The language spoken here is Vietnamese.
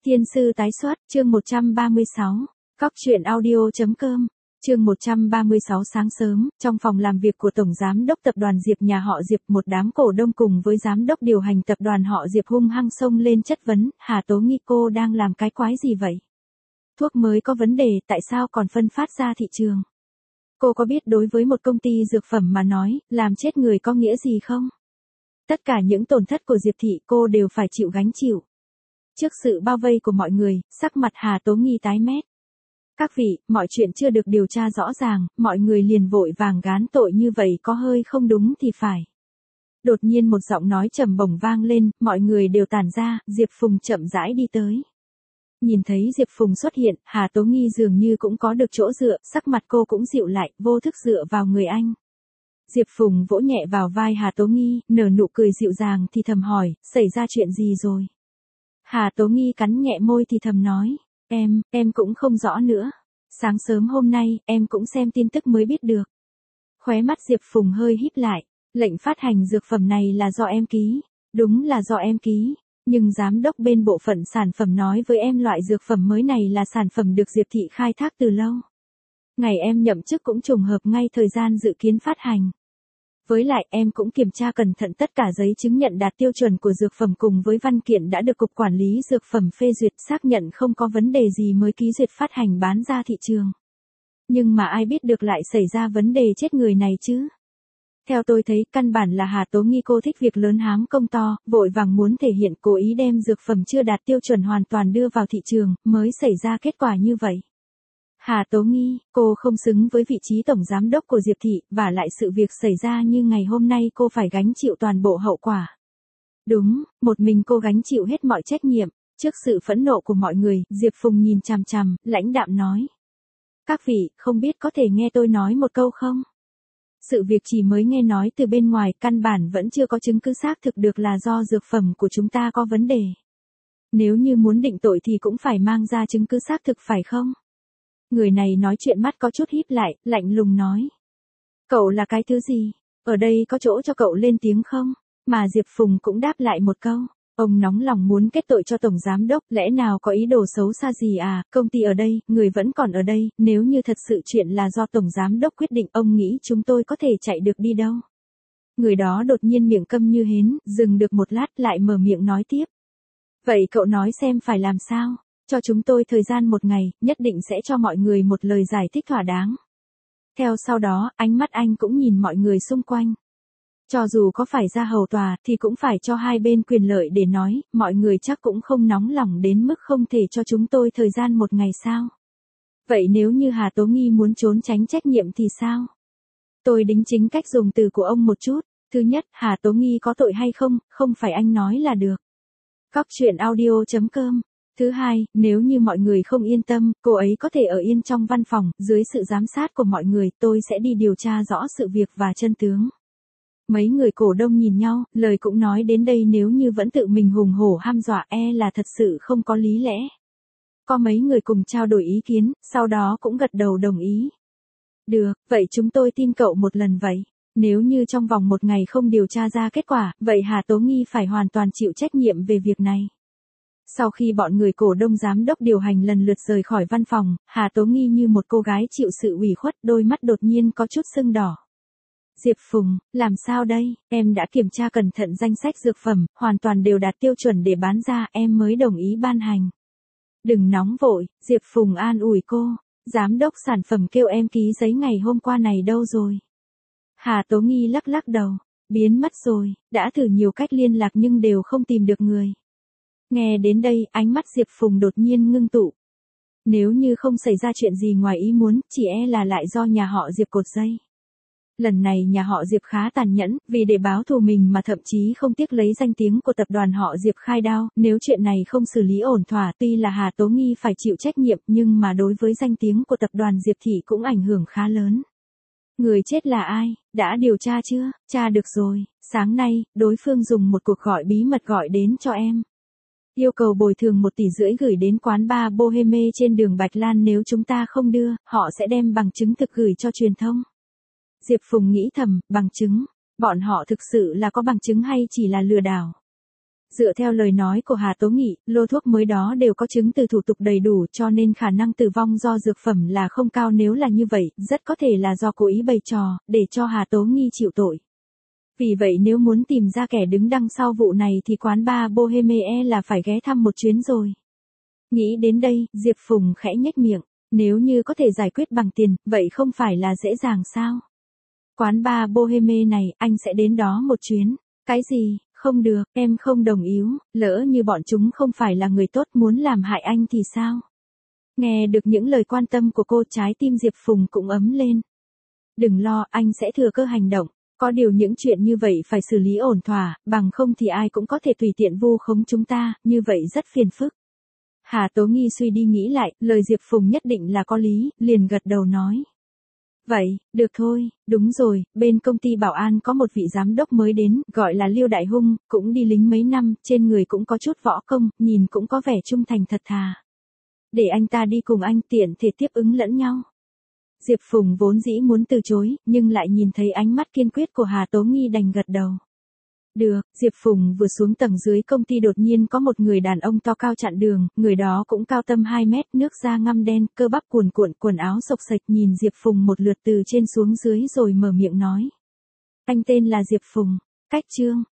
Thiên sư tái xuất, chương 136. Cóc truyện audio.com. Chương 136 sáng sớm, trong phòng làm việc của Tổng Giám đốc Tập đoàn Diệp nhà họ Diệp, một đám cổ đông cùng với Giám đốc điều hành Tập đoàn họ Diệp hung hăng xông lên chất vấn, Hà Tố Nghi cô đang làm cái quái gì vậy? Thuốc mới có vấn đề, tại sao còn phân phát ra thị trường? Cô có biết đối với một công ty dược phẩm mà nói, làm chết người có nghĩa gì không? Tất cả những tổn thất của Diệp thị cô đều phải chịu gánh chịu. Trước sự bao vây của mọi người, sắc mặt Hà Tố Nghi tái mét. Các vị, mọi chuyện chưa được điều tra rõ ràng, mọi người liền vội vàng gán tội như vậy có hơi không đúng thì phải. Đột nhiên một giọng nói trầm bổng vang lên, mọi người đều tản ra, Diệp Phùng chậm rãi đi tới. Nhìn thấy Diệp Phùng xuất hiện, Hà Tố Nghi dường như cũng có được chỗ dựa, sắc mặt cô cũng dịu lại, vô thức dựa vào người anh. Diệp Phùng vỗ nhẹ vào vai Hà Tố Nghi, nở nụ cười dịu dàng thì thầm hỏi, xảy ra chuyện gì rồi? Hà Tố Nghi cắn nhẹ môi thì thầm nói, em cũng không rõ nữa. Sáng sớm hôm nay, em cũng xem tin tức mới biết được. Khóe mắt Diệp Phùng hơi híp lại, lệnh phát hành dược phẩm này là do em ký. Đúng là do em ký, nhưng giám đốc bên bộ phận sản phẩm nói với em loại dược phẩm mới này là sản phẩm được Diệp thị khai thác từ lâu. Ngày em nhậm chức cũng trùng hợp ngay thời gian dự kiến phát hành. Với lại em cũng kiểm tra cẩn thận tất cả giấy chứng nhận đạt tiêu chuẩn của dược phẩm cùng với văn kiện đã được Cục Quản lý Dược phẩm phê duyệt, xác nhận không có vấn đề gì mới ký duyệt phát hành bán ra thị trường. Nhưng mà ai biết được lại xảy ra vấn đề chết người này chứ? Theo tôi thấy, căn bản là Hà Tố Nghi cô thích việc lớn hám công to, vội vàng muốn thể hiện cố ý đem dược phẩm chưa đạt tiêu chuẩn hoàn toàn đưa vào thị trường, mới xảy ra kết quả như vậy. Hà Tố Nghi, cô không xứng với vị trí tổng giám đốc của Diệp thị, và lại sự việc xảy ra như ngày hôm nay cô phải gánh chịu toàn bộ hậu quả. Đúng, một mình cô gánh chịu hết mọi trách nhiệm. Trước sự phẫn nộ của mọi người, Diệp Phùng nhìn chằm chằm, lãnh đạm nói. Các vị, không biết có thể nghe tôi nói một câu không? Sự việc chỉ mới nghe nói từ bên ngoài, căn bản vẫn chưa có chứng cứ xác thực được là do dược phẩm của chúng ta có vấn đề. Nếu như muốn định tội thì cũng phải mang ra chứng cứ xác thực phải không? Người này nói chuyện mắt có chút híp lại, lạnh lùng nói. Cậu là cái thứ gì? Ở đây có chỗ cho cậu lên tiếng không? Mà Diệp Phùng cũng đáp lại một câu. Ông nóng lòng muốn kết tội cho Tổng Giám đốc, lẽ nào có ý đồ xấu xa gì à? Công ty ở đây, người vẫn còn ở đây, nếu như thật sự chuyện là do Tổng Giám đốc quyết định, ông nghĩ chúng tôi có thể chạy được đi đâu? Người đó đột nhiên miệng câm như hến, dừng được một lát lại mở miệng nói tiếp. Vậy cậu nói xem phải làm sao? Cho chúng tôi thời gian một ngày, nhất định sẽ cho mọi người một lời giải thích thỏa đáng. Theo sau đó, ánh mắt anh cũng nhìn mọi người xung quanh. Cho dù có phải ra hầu tòa, thì cũng phải cho hai bên quyền lợi để nói, mọi người chắc cũng không nóng lòng đến mức không thể cho chúng tôi thời gian một ngày sao. Vậy nếu như Hà Tố Nghi muốn trốn tránh trách nhiệm thì sao? Tôi đính chính cách dùng từ của ông một chút. Thứ nhất, Hà Tố Nghi có tội hay không, không phải anh nói là được. Cóc truyện audio.com. Thứ hai, nếu như mọi người không yên tâm, cô ấy có thể ở yên trong văn phòng, dưới sự giám sát của mọi người, tôi sẽ đi điều tra rõ sự việc và chân tướng. Mấy người cổ đông nhìn nhau, lời cũng nói đến đây, nếu như vẫn tự mình hùng hổ ham dọa là thật sự không có lý lẽ. Có mấy người cùng trao đổi ý kiến, sau đó cũng gật đầu đồng ý. Được, vậy chúng tôi tin cậu một lần vậy. Nếu như trong vòng một ngày không điều tra ra kết quả, vậy Hà Tố Nghi phải hoàn toàn chịu trách nhiệm về việc này. Sau khi bọn người cổ đông giám đốc điều hành lần lượt rời khỏi văn phòng, Hà Tố Nghi như một cô gái chịu sự ủy khuất, đôi mắt đột nhiên có chút sưng đỏ. Diệp Phùng, làm sao đây? Em đã kiểm tra cẩn thận danh sách dược phẩm, hoàn toàn đều đạt tiêu chuẩn để bán ra, em mới đồng ý ban hành. Đừng nóng vội, Diệp Phùng an ủi cô. Giám đốc sản phẩm kêu em ký giấy ngày hôm qua này đâu rồi? Hà Tố Nghi lắc lắc đầu, biến mất rồi, đã thử nhiều cách liên lạc nhưng đều không tìm được người. Nghe đến đây, ánh mắt Diệp Phùng đột nhiên ngưng tụ. Nếu như không xảy ra chuyện gì ngoài ý muốn, chỉ là lại do nhà họ Diệp cột dây. Lần này nhà họ Diệp khá tàn nhẫn, vì để báo thù mình mà thậm chí không tiếc lấy danh tiếng của tập đoàn họ Diệp khai đao, nếu chuyện này không xử lý ổn thỏa, tuy là Hà Tố Nghi phải chịu trách nhiệm, nhưng mà đối với danh tiếng của tập đoàn Diệp thì cũng ảnh hưởng khá lớn. Người chết là ai? Đã điều tra chưa? Tra được rồi, sáng nay, đối phương dùng một cuộc gọi bí mật gọi đến cho em. Yêu cầu bồi thường 1,5 tỷ gửi đến quán bar Boheme trên đường Bạch Lan, nếu chúng ta không đưa, họ sẽ đem bằng chứng thực gửi cho truyền thông. Diệp Phùng nghĩ thầm, bằng chứng, bọn họ thực sự là có bằng chứng hay chỉ là lừa đảo? Dựa theo lời nói của Hà Tố Nghị, lô thuốc mới đó đều có chứng từ thủ tục đầy đủ cho nên khả năng tử vong do dược phẩm là không cao, nếu là như vậy, rất có thể là do cố ý bày trò, để cho Hà Tố Nghị chịu tội. Vì vậy nếu muốn tìm ra kẻ đứng đằng sau vụ này thì quán bar Bohemie là phải ghé thăm một chuyến rồi. Nghĩ đến đây, Diệp Phùng khẽ nhếch miệng, nếu như có thể giải quyết bằng tiền, vậy không phải là dễ dàng sao? Quán bar Bohemie này, anh sẽ đến đó một chuyến. Cái gì, không được, em không đồng ý, lỡ như bọn chúng không phải là người tốt muốn làm hại anh thì sao? Nghe được những lời quan tâm của cô, trái tim Diệp Phùng cũng ấm lên. Đừng lo, anh sẽ thừa cơ hành động. Có điều những chuyện như vậy phải xử lý ổn thỏa, bằng không thì ai cũng có thể tùy tiện vu khống chúng ta, như vậy rất phiền phức. Hà Tố Nghi suy đi nghĩ lại, lời Diệp Phùng nhất định là có lý, liền gật đầu nói. Vậy, được thôi, đúng rồi, bên công ty bảo an có một vị giám đốc mới đến, gọi là Liêu Đại Hung, cũng đi lính mấy năm, trên người cũng có chút võ công, nhìn cũng có vẻ trung thành thật thà. Để anh ta đi cùng anh, tiện thể tiếp ứng lẫn nhau. Diệp Phùng vốn dĩ muốn từ chối, nhưng lại nhìn thấy ánh mắt kiên quyết của Hà Tố Nghi đành gật đầu. Được, Diệp Phùng vừa xuống tầng dưới công ty đột nhiên có một người đàn ông to cao chặn đường, người đó cũng cao tầm 2 mét, nước da ngăm đen, cơ bắp cuồn cuộn, quần áo xộc xệch, nhìn Diệp Phùng một lượt từ trên xuống dưới rồi mở miệng nói. Anh tên là Diệp Phùng, cách Trương,